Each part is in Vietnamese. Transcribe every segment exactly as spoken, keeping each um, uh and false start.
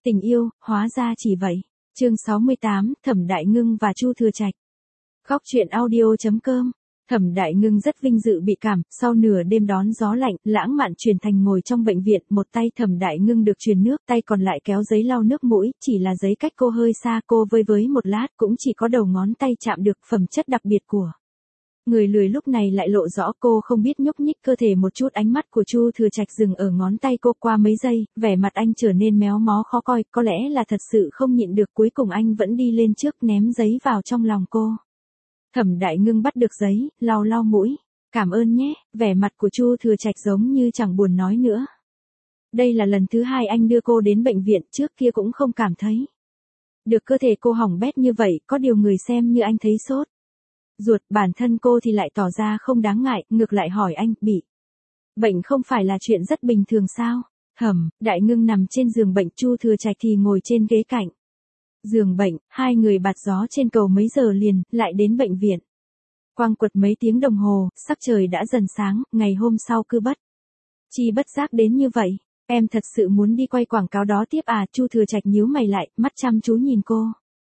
Tình yêu, hóa ra chỉ vậy. Chương sáu mươi tám, Thẩm Đại Ngưng và Chu Thừa Trạch. Góc truyện audio chấm com. Thẩm Đại Ngưng rất vinh dự bị cảm, sau nửa đêm đón gió lạnh, lãng mạn truyền thành ngồi trong bệnh viện, một tay Thẩm Đại Ngưng được truyền nước, tay còn lại kéo giấy lau nước mũi, chỉ là giấy cách cô hơi xa, cô vơi với một lát, cũng chỉ có đầu ngón tay chạm được phẩm chất đặc biệt của người lười lúc này lại lộ rõ, cô không biết nhúc nhích cơ thể một chút. Ánh mắt của Chu Thừa Trạch dừng ở ngón tay cô qua mấy giây, vẻ mặt anh trở nên méo mó khó coi, có lẽ là thật sự không nhịn được, cuối cùng anh vẫn đi lên trước ném giấy vào trong lòng cô. Thẩm Đại Ngưng bắt được giấy, lau lau mũi. Cảm ơn nhé, vẻ mặt của Chu Thừa Trạch giống như chẳng buồn nói nữa. Đây là lần thứ hai anh đưa cô đến bệnh viện, trước kia cũng không cảm thấy được cơ thể cô hỏng bét như vậy, có điều người xem như anh thấy sốt ruột, bản thân cô thì lại tỏ ra không đáng ngại, ngược lại hỏi anh, bị bệnh không phải là chuyện rất bình thường sao? Thẩm Đại Ngưng nằm trên giường bệnh, Chu Thừa Trạch thì ngồi trên ghế cạnh giường bệnh, hai người bạt gió trên cầu mấy giờ liền, lại đến bệnh viện. Quang quật mấy tiếng đồng hồ, sắc trời đã dần sáng, ngày hôm sau cứ bất chi bất giác đến như vậy. Em thật sự muốn đi quay quảng cáo đó tiếp à? Chu Thừa Trạch nhíu mày lại, mắt chăm chú nhìn cô.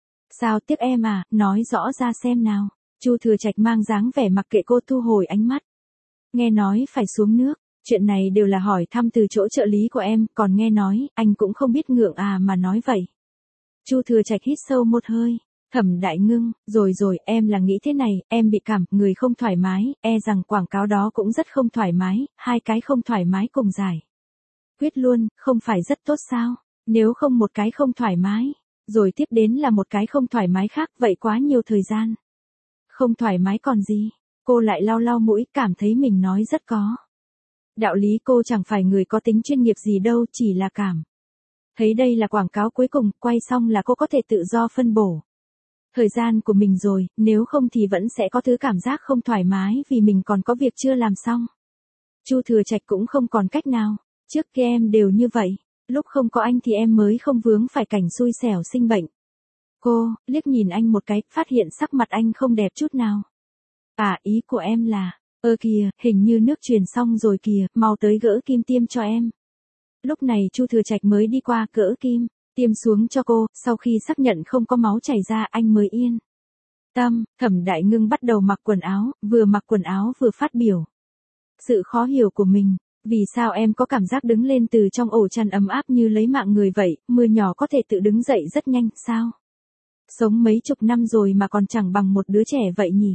Sao tiếp em à, nói rõ ra xem nào. Chu Thừa Trạch mang dáng vẻ mặc kệ cô, thu hồi ánh mắt. Nghe nói phải xuống nước, chuyện này đều là hỏi thăm từ chỗ trợ lý của em, còn nghe nói, anh cũng không biết ngượng à mà nói vậy. Chu Thừa Trạch hít sâu một hơi. Thẩm Đại Ngưng, rồi rồi, em là nghĩ thế này, em bị cảm, người không thoải mái, e rằng quảng cáo đó cũng rất không thoải mái, hai cái không thoải mái cùng giải quyết luôn, không phải rất tốt sao? Nếu không một cái không thoải mái, rồi tiếp đến là một cái không thoải mái khác, vậy quá nhiều thời gian. Không thoải mái còn gì? Cô lại lau lau mũi, cảm thấy mình nói rất có đạo lý, cô chẳng phải người có tính chuyên nghiệp gì đâu, chỉ là cảm thấy đây là quảng cáo cuối cùng, quay xong là cô có thể tự do phân bổ thời gian của mình rồi, nếu không thì vẫn sẽ có thứ cảm giác không thoải mái vì mình còn có việc chưa làm xong. Chu Thừa Trạch cũng không còn cách nào, trước kia em đều như vậy, lúc không có anh thì em mới không vướng phải cảnh xui xẻo sinh bệnh. Cô liếc nhìn anh một cái, phát hiện sắc mặt anh không đẹp chút nào. À, ý của em là, ơ kìa, hình như nước truyền xong rồi kìa, mau tới gỡ kim tiêm cho em. Lúc này Chu Thừa Trạch mới đi qua gỡ kim tiêm xuống cho cô, sau khi xác nhận không có máu chảy ra, anh mới yên tâm. Thẩm Đại Ngưng bắt đầu mặc quần áo, vừa mặc quần áo vừa phát biểu sự khó hiểu của mình. Vì sao em có cảm giác đứng lên từ trong ổ chăn ấm áp như lấy mạng người vậy, mưa nhỏ có thể tự đứng dậy rất nhanh, sao? Sống mấy chục năm rồi mà còn chẳng bằng một đứa trẻ vậy nhỉ?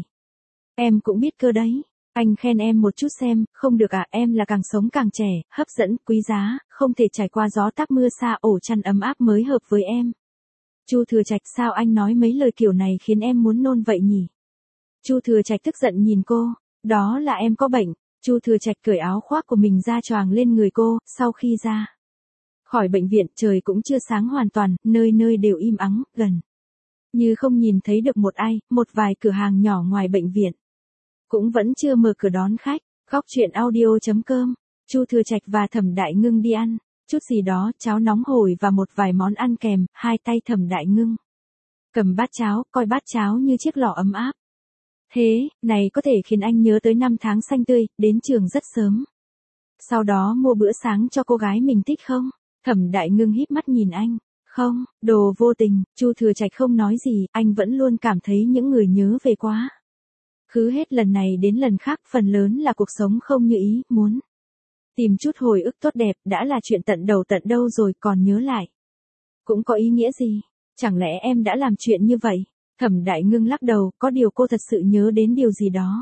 Em cũng biết cơ đấy. Anh khen em một chút xem, không được à, em là càng sống càng trẻ, hấp dẫn, quý giá, không thể trải qua gió táp mưa xa, ổ chăn ấm áp mới hợp với em. Chu Thừa Trạch, sao anh nói mấy lời kiểu này khiến em muốn nôn vậy nhỉ? Chu Thừa Trạch tức giận nhìn cô, đó là em có bệnh. Chu Thừa Trạch cởi áo khoác của mình ra choàng lên người cô, sau khi ra khỏi bệnh viện, trời cũng chưa sáng hoàn toàn, nơi nơi đều im ắng, gần như không nhìn thấy được một ai, một vài cửa hàng nhỏ ngoài bệnh viện cũng vẫn chưa mở cửa đón khách. Góc truyện audio chấm com. Chu Thừa Trạch và Thẩm Đại Ngưng đi ăn chút gì đó, cháo nóng hổi và một vài món ăn kèm, hai tay Thẩm Đại Ngưng cầm bát cháo, coi bát cháo như chiếc lọ ấm áp. Thế, này có thể khiến anh nhớ tới năm tháng xanh tươi, đến trường rất sớm. Sau đó mua bữa sáng cho cô gái mình thích không? Thẩm Đại Ngưng híp mắt nhìn anh. Không, đồ vô tình. Chu Thừa Trạch không nói gì, anh vẫn luôn cảm thấy những người nhớ về quá khứ hết lần này đến lần khác, phần lớn là cuộc sống không như ý, muốn tìm chút hồi ức tốt đẹp, đã là chuyện tận đầu tận đâu rồi, còn nhớ lại cũng có ý nghĩa gì? Chẳng lẽ em đã làm chuyện như vậy? Thẩm Đại Ngưng lắc đầu, có điều cô thật sự nhớ đến điều gì đó.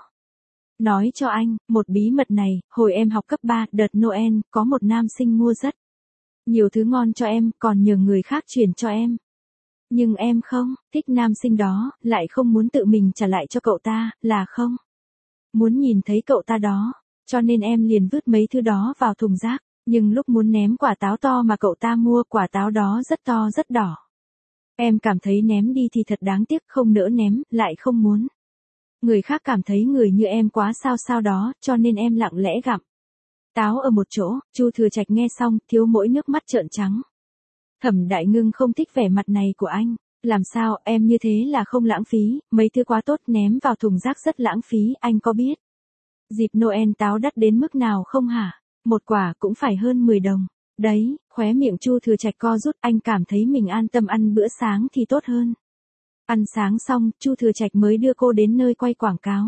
Nói cho anh, một bí mật này, hồi em học cấp ba, đợt Noel, có một nam sinh mua rất nhiều thứ ngon cho em, còn nhờ người khác chuyển cho em. Nhưng em không thích nam sinh đó, lại không muốn tự mình trả lại cho cậu ta, là không muốn nhìn thấy cậu ta đó, cho nên em liền vứt mấy thứ đó vào thùng rác. Nhưng lúc muốn ném quả táo to mà cậu ta mua, quả táo đó rất to rất đỏ. Em cảm thấy ném đi thì thật đáng tiếc, không nỡ ném, lại không muốn người khác cảm thấy người như em quá sao sao đó, cho nên em lặng lẽ gặm táo ở một chỗ. Chu Thừa Trạch nghe xong, thiếu mỗi nước mắt trợn trắng. Thẩm Đại Ngưng không thích vẻ mặt này của anh. Làm sao, em như thế là không lãng phí, mấy thứ quá tốt ném vào thùng rác rất lãng phí, anh có biết dịp Noel táo đắt đến mức nào không hả? Một quả cũng phải hơn mười đồng. Đấy, khóe miệng Chu Thừa Trạch co rút, anh cảm thấy mình an tâm ăn bữa sáng thì tốt hơn. Ăn sáng xong, Chu Thừa Trạch mới đưa cô đến nơi quay quảng cáo.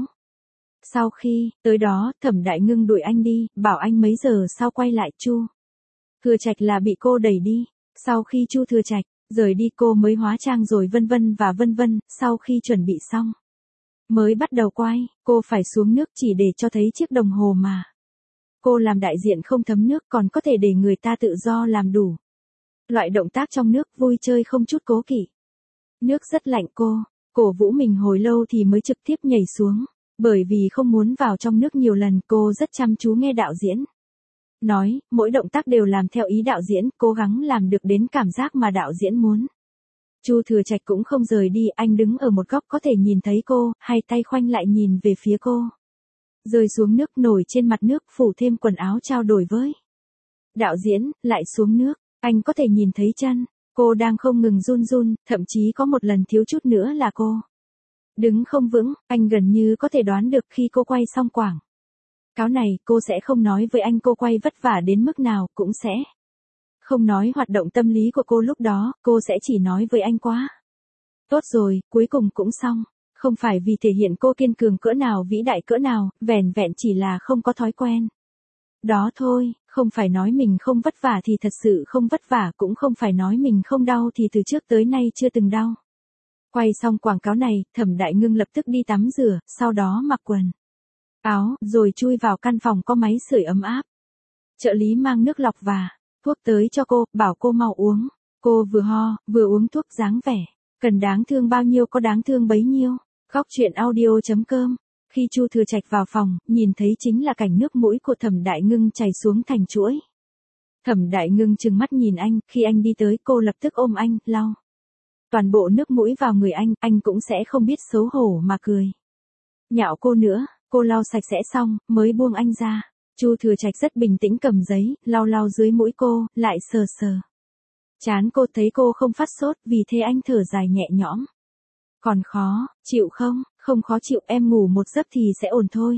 Sau khi tới đó, Thẩm Đại Ngưng đuổi anh đi, bảo anh mấy giờ sau quay lại. Chu Thừa Trạch là bị cô đẩy đi. Sau khi Chu Thừa Trạch rời đi, cô mới hóa trang rồi vân vân và vân vân. Sau khi chuẩn bị xong, mới bắt đầu quay. Cô phải xuống nước chỉ để cho thấy chiếc đồng hồ mà. Cô làm đại diện không thấm nước, còn có thể để người ta tự do làm đủ loại động tác trong nước, vui chơi không chút cố kỵ. Nước rất lạnh, cô cổ vũ mình hồi lâu thì mới trực tiếp nhảy xuống. Bởi vì không muốn vào trong nước nhiều lần, cô rất chăm chú nghe đạo diễn nói, mỗi động tác đều làm theo ý đạo diễn, cố gắng làm được đến cảm giác mà đạo diễn muốn. Chu Thừa Trạch cũng không rời đi, anh đứng ở một góc có thể nhìn thấy cô, hai tay khoanh lại nhìn về phía cô. Rơi xuống nước, nổi trên mặt nước, phủ thêm quần áo trao đổi với đạo diễn, lại xuống nước, anh có thể nhìn thấy chân cô đang không ngừng run run, thậm chí có một lần thiếu chút nữa là cô đứng không vững. Anh gần như có thể đoán được khi cô quay xong quảng cáo này, cô sẽ không nói với anh cô quay vất vả đến mức nào, cũng sẽ không nói hoạt động tâm lý của cô lúc đó, cô sẽ chỉ nói với anh quá tốt rồi, cuối cùng cũng xong. Không phải vì thể hiện cô kiên cường cỡ nào, vĩ đại cỡ nào, vẻn vẹn chỉ là không có thói quen đó thôi. Không phải nói mình không vất vả thì thật sự không vất vả, cũng không phải nói mình không đau thì từ trước tới nay chưa từng đau. Quay xong quảng cáo này, Thẩm Đại Ngưng lập tức đi tắm rửa, sau đó mặc quần áo, rồi chui vào căn phòng có máy sưởi ấm áp. Trợ lý mang nước lọc và thuốc tới cho cô, bảo cô mau uống. Cô vừa ho, vừa uống thuốc, dáng vẻ cần đáng thương bao nhiêu có đáng thương bấy nhiêu. Góc truyện audio chấm com. Khi Chu Thừa Trạch vào phòng, nhìn thấy chính là cảnh nước mũi của Thẩm Đại Ngưng chảy xuống thành chuỗi. Thẩm Đại Ngưng trừng mắt nhìn anh, khi anh đi tới, cô lập tức ôm anh, lau toàn bộ nước mũi vào người anh, anh cũng sẽ không biết xấu hổ mà cười nhạo cô nữa. Cô lau sạch sẽ xong, mới buông anh ra. Chu Thừa Trạch rất bình tĩnh cầm giấy, lau lau dưới mũi cô, lại sờ sờ trán cô, thấy cô không phát sốt, vì thế anh thở dài nhẹ nhõm. Còn khó chịu không? Không khó chịu, em ngủ một giấc thì sẽ ổn thôi.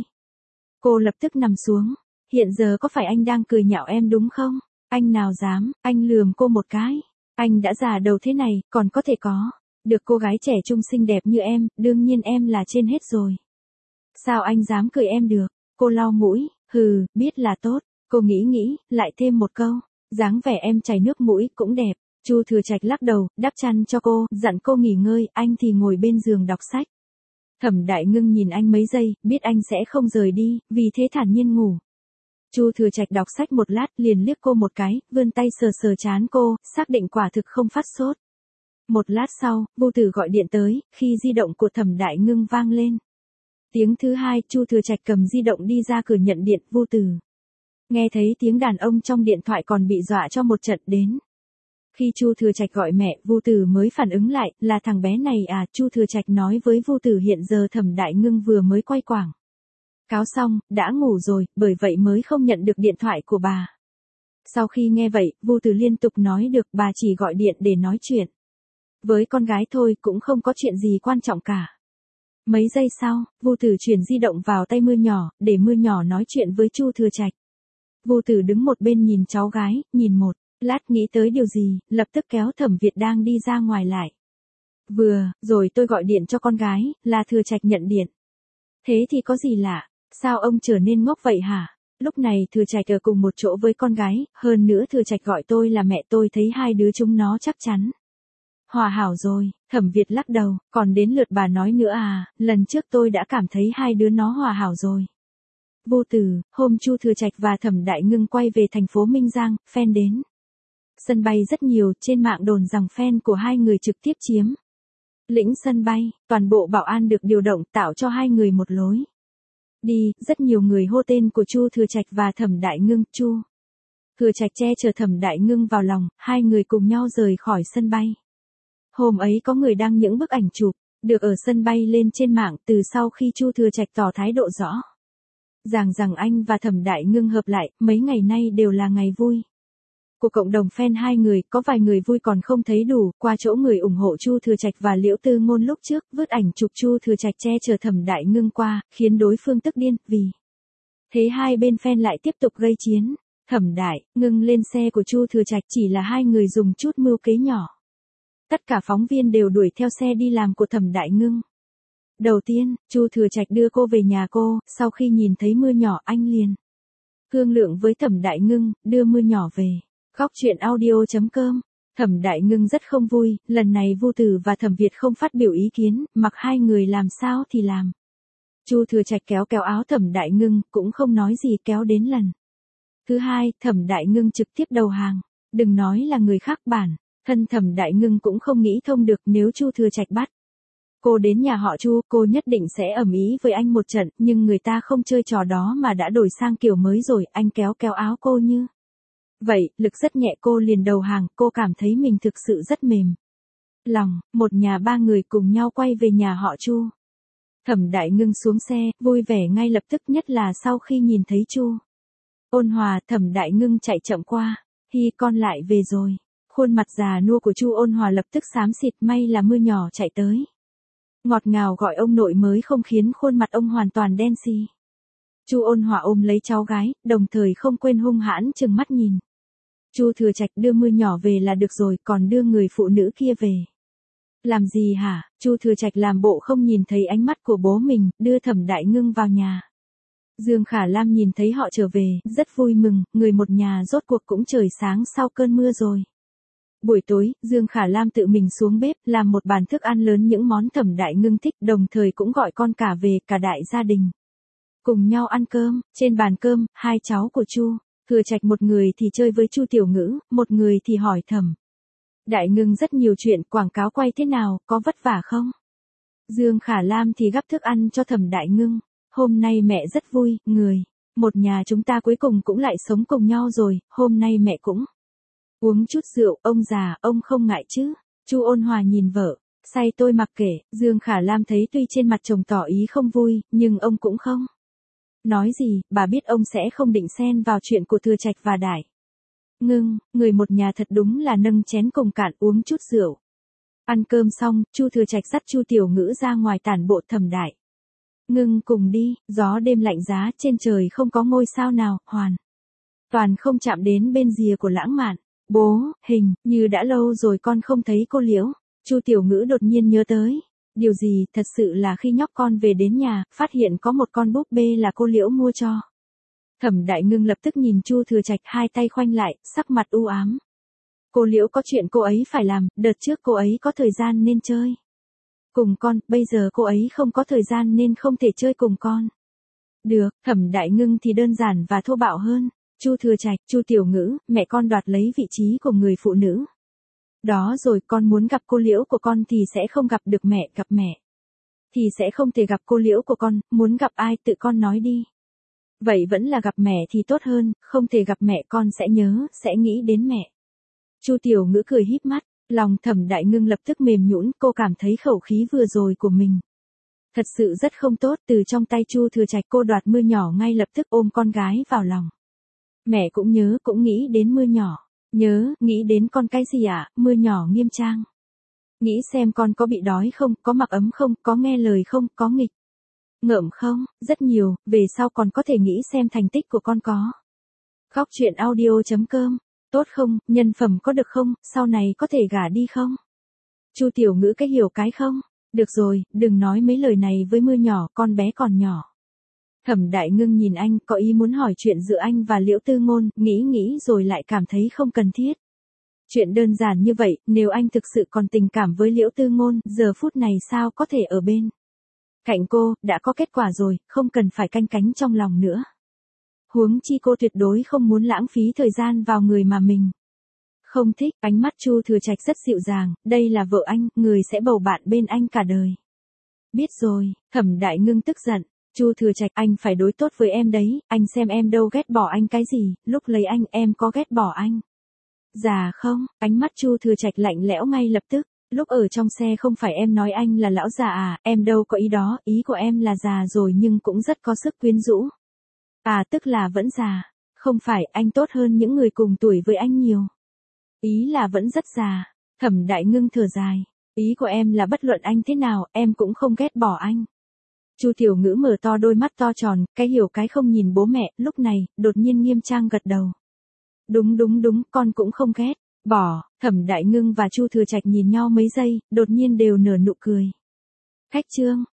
Cô lập tức nằm xuống. Hiện giờ có phải anh đang cười nhạo em đúng không? Anh nào dám. Anh lườm cô một cái. Anh đã già đầu thế này, còn có thể có được cô gái trẻ trung xinh đẹp như em, đương nhiên em là trên hết rồi. Sao anh dám cười em được? Cô lau mũi, hừ, biết là tốt. Cô nghĩ nghĩ, lại thêm một câu, dáng vẻ em chảy nước mũi cũng đẹp. Chu Thừa Trạch lắc đầu, đắp chăn cho cô, dặn cô nghỉ ngơi, anh thì ngồi bên giường đọc sách. Thẩm Đại Ngưng nhìn anh mấy giây, biết anh sẽ không rời đi, vì thế thản nhiên ngủ. Chu Thừa Trạch đọc sách một lát, liền liếc cô một cái, vươn tay sờ sờ trán cô, xác định quả thực không phát sốt. Một lát sau, Vu Tử gọi điện tới, khi di động của Thẩm Đại Ngưng vang lên. Tiếng thứ hai, Chu Thừa Trạch cầm di động đi ra cửa nhận điện. Vu Tử nghe thấy tiếng đàn ông trong điện thoại còn bị dọa cho một trận đến. Khi Chu Thừa Trạch gọi mẹ, Vu Tử mới phản ứng lại, là thằng bé này à. Chu Thừa Trạch nói với Vu Tử hiện giờ Thẩm Đại Ngưng vừa mới quay quảng cáo xong, đã ngủ rồi, bởi vậy mới không nhận được điện thoại của bà. Sau khi nghe vậy, Vu Tử liên tục nói được, bà chỉ gọi điện để nói chuyện với con gái thôi, cũng không có chuyện gì quan trọng cả. Mấy giây sau, Vu Tử chuyển di động vào tay Mưa Nhỏ, để Mưa Nhỏ nói chuyện với Chu Thừa Trạch. Vu Tử đứng một bên nhìn cháu gái, nhìn một lát nghĩ tới điều gì, lập tức kéo Thẩm Việt đang đi ra ngoài lại. Vừa rồi tôi gọi điện cho con gái, là Thừa Trạch nhận điện. Thế thì có gì lạ, sao ông trở nên ngốc vậy hả? Lúc này Thừa Trạch ở cùng một chỗ với con gái, hơn nữa Thừa Trạch gọi tôi là mẹ, tôi thấy hai đứa chúng nó chắc chắn hòa hảo rồi. Thẩm Việt lắc đầu, còn đến lượt bà nói nữa à, lần trước tôi đã cảm thấy hai đứa nó hòa hảo rồi. Vô Tử, hôm Chu Thừa Trạch và Thẩm Đại Ngưng quay về thành phố Minh Giang, fan đến sân bay rất nhiều, trên mạng đồn rằng fan của hai người trực tiếp chiếm lĩnh sân bay, toàn bộ bảo an được điều động tạo cho hai người một lối đi, rất nhiều người hô tên của Chu Thừa Trạch và Thẩm Đại Ngưng. Chu Thừa Trạch che chở Thẩm Đại Ngưng vào lòng, hai người cùng nhau rời khỏi sân bay. Hôm ấy có người đăng những bức ảnh chụp được ở sân bay lên trên mạng, từ sau khi Chu Thừa Trạch tỏ thái độ rõ ràng rằng anh và Thẩm Đại Ngưng hợp lại, mấy ngày nay đều là ngày vui của cộng đồng fan hai người. Có vài người vui còn không thấy đủ, qua chỗ người ủng hộ Chu Thừa Trạch và Liễu Tư Ngôn lúc trước, vứt ảnh chụp Chu Thừa Trạch che chở Thẩm Đại Ngưng qua, khiến đối phương tức điên, vì thế hai bên fan lại tiếp tục gây chiến. Thẩm Đại Ngưng lên xe của Chu Thừa Trạch, chỉ là hai người dùng chút mưu kế nhỏ. Tất cả phóng viên đều đuổi theo xe đi làm của Thẩm Đại Ngưng. Đầu tiên, Chu Thừa Trạch đưa cô về nhà cô, sau khi nhìn thấy mưa nhỏ anh liền thương lượng với Thẩm Đại Ngưng, đưa mưa nhỏ về. Khóc chuyện audio chấm com. Thẩm Đại Ngưng rất không vui, lần này Vu Tử và Thẩm Việt không phát biểu ý kiến, mặc hai người làm sao thì làm. Chu Thừa Trạch kéo kéo áo Thẩm Đại Ngưng, cũng không nói gì, kéo đến lần thứ hai, Thẩm Đại Ngưng trực tiếp đầu hàng. Đừng nói là người khác, bản thân Thẩm Đại Ngưng cũng không nghĩ thông được, nếu Chu Thừa Trạch bắt cô đến nhà họ Chu, cô nhất định sẽ ầm ĩ với anh một trận, nhưng người ta không chơi trò đó mà đã đổi sang kiểu mới rồi, anh kéo kéo áo cô như vậy, lực rất nhẹ, cô liền đầu hàng, cô cảm thấy mình thực sự rất mềm lòng. Một nhà ba người cùng nhau quay về nhà họ Chu. Thẩm Đại Ngưng xuống xe, vui vẻ ngay lập tức, nhất là sau khi nhìn thấy Chu Ôn Hòa. Thẩm Đại Ngưng chạy chậm qua, hi con lại về rồi. Khuôn mặt già nua của Chu Ôn Hòa lập tức xám xịt, may là mưa nhỏ chạy tới. Ngọt ngào gọi ông nội mới không khiến khuôn mặt ông hoàn toàn đen xì. Chu Ôn Hòa ôm lấy cháu gái, đồng thời không quên hung hãn trừng mắt nhìn. Chu Thừa Trạch đưa mưa nhỏ về là được rồi, còn đưa người phụ nữ kia về làm gì hả? Chu Thừa Trạch làm bộ không nhìn thấy ánh mắt của bố mình, đưa Thẩm Đại Ngưng vào nhà. Dương Khả Lam nhìn thấy họ trở về, rất vui mừng, người một nhà rốt cuộc cũng trời sáng sau cơn mưa rồi. Buổi tối, Dương Khả Lam tự mình xuống bếp, làm một bàn thức ăn lớn, những món Thẩm Đại Ngưng thích, đồng thời cũng gọi con cả về, cả đại gia đình cùng nhau ăn cơm. Trên bàn cơm, hai cháu của Chu Thừa Trạch, một người thì chơi với Chu Tiểu Ngữ, một người thì hỏi Thẩm Đại Ngưng rất nhiều chuyện, quảng cáo quay thế nào, có vất vả không? Dương Khả Lam thì gắp thức ăn cho Thẩm Đại Ngưng. Hôm nay mẹ rất vui, người một nhà chúng ta cuối cùng cũng lại sống cùng nhau rồi, hôm nay mẹ cũng uống chút rượu, ông già, ông không ngại chứ? Chu Ôn Hòa nhìn vợ, say tôi mặc kệ. Dương Khả Lam thấy tuy trên mặt chồng tỏ ý không vui, nhưng ông cũng không nói gì, bà biết ông sẽ không định xen vào chuyện của Thừa Trạch và Đại Ngưng, người một nhà thật đúng là nâng chén cùng cạn, uống chút rượu. Ăn cơm xong, Chu Thừa Trạch dắt Chu Tiểu Ngữ ra ngoài tản bộ. Thẩm Đại Ngưng cùng đi, gió đêm lạnh giá, trên trời không có ngôi sao nào, hoàn toàn không chạm đến bên rìa của lãng mạn. Bố, hình như đã lâu rồi con không thấy cô Liễu. Chu Tiểu Ngữ đột nhiên nhớ tới điều gì, thật sự là khi nhóc con về đến nhà, phát hiện có một con búp bê là cô Liễu mua cho. Thẩm Đại Ngưng lập tức nhìn Chu Thừa Trạch, hai tay khoanh lại, sắc mặt u ám. Cô Liễu có chuyện cô ấy phải làm, đợt trước cô ấy có thời gian nên chơi cùng con, bây giờ cô ấy không có thời gian nên không thể chơi cùng con. Được, Thẩm Đại Ngưng thì đơn giản và thô bạo hơn. Chu Thừa Trạch, Chu Tiểu Ngữ, mẹ con đoạt lấy vị trí của người phụ nữ đó rồi, con muốn gặp cô Liễu của con thì sẽ không gặp được mẹ, gặp mẹ thì sẽ không thể gặp cô Liễu của con, muốn gặp ai tự con nói đi. Vậy vẫn là gặp mẹ thì tốt hơn, không thể gặp mẹ con sẽ nhớ, sẽ nghĩ đến mẹ. Chu Tiểu Ngữ cười híp mắt, lòng Thẩm Đại Ngưng lập tức mềm nhũn, cô cảm thấy khẩu khí vừa rồi của mình thật sự rất không tốt. Từ trong tay Chu Thừa Trạch cô đoạt mưa nhỏ, ngay lập tức ôm con gái vào lòng. Mẹ cũng nhớ, cũng nghĩ đến mưa nhỏ. Nhớ, nghĩ đến con cái gì ạ? À? Mưa nhỏ nghiêm trang. Nghĩ xem con có bị đói không, có mặc ấm không, có nghe lời không, có nghịch ngợm không, rất nhiều, về sau còn có thể nghĩ xem thành tích của con có. Khóc chuyện audio chấm com, tốt không, nhân phẩm có được không, sau này có thể gả đi không? Chu Tiểu Ngữ cái hiểu cái không? Được rồi, đừng nói mấy lời này với mưa nhỏ, con bé còn nhỏ. Thẩm Đại Ngưng nhìn anh, có ý muốn hỏi chuyện giữa anh và Liễu Tư Ngôn, nghĩ nghĩ rồi lại cảm thấy không cần thiết. Chuyện đơn giản như vậy, nếu anh thực sự còn tình cảm với Liễu Tư Ngôn, giờ phút này sao có thể ở bên cạnh cô, đã có kết quả rồi, không cần phải canh cánh trong lòng nữa. Huống chi cô tuyệt đối không muốn lãng phí thời gian vào người mà mình không thích. Ánh mắt Chu Thừa Trạch rất dịu dàng, đây là vợ anh, người sẽ bầu bạn bên anh cả đời. Biết rồi. Thẩm Đại Ngưng tức giận. Chu Thừa Trạch, anh phải đối tốt với em đấy, anh xem em đâu ghét bỏ anh cái gì, lúc lấy anh em có ghét bỏ anh già không? Ánh mắt Chu Thừa Trạch lạnh lẽo ngay lập tức. Lúc ở trong xe không phải em nói anh là lão già à, em đâu có ý đó, ý của em là già rồi nhưng cũng rất có sức quyến rũ. À, tức là vẫn già. Không phải, anh tốt hơn những người cùng tuổi với anh nhiều. Ý là vẫn rất già. Thẩm Đại Ngưng thở dài. Ý của em là bất luận anh thế nào, em cũng không ghét bỏ anh. Chu Tiểu Ngữ mở to đôi mắt to tròn, cái hiểu cái không nhìn bố mẹ, lúc này, đột nhiên nghiêm trang gật đầu. Đúng đúng đúng, con cũng không ghét. Bỏ, Thẩm Đại Ngưng và Chu Thừa Trạch nhìn nhau mấy giây, đột nhiên đều nở nụ cười. Khách trương,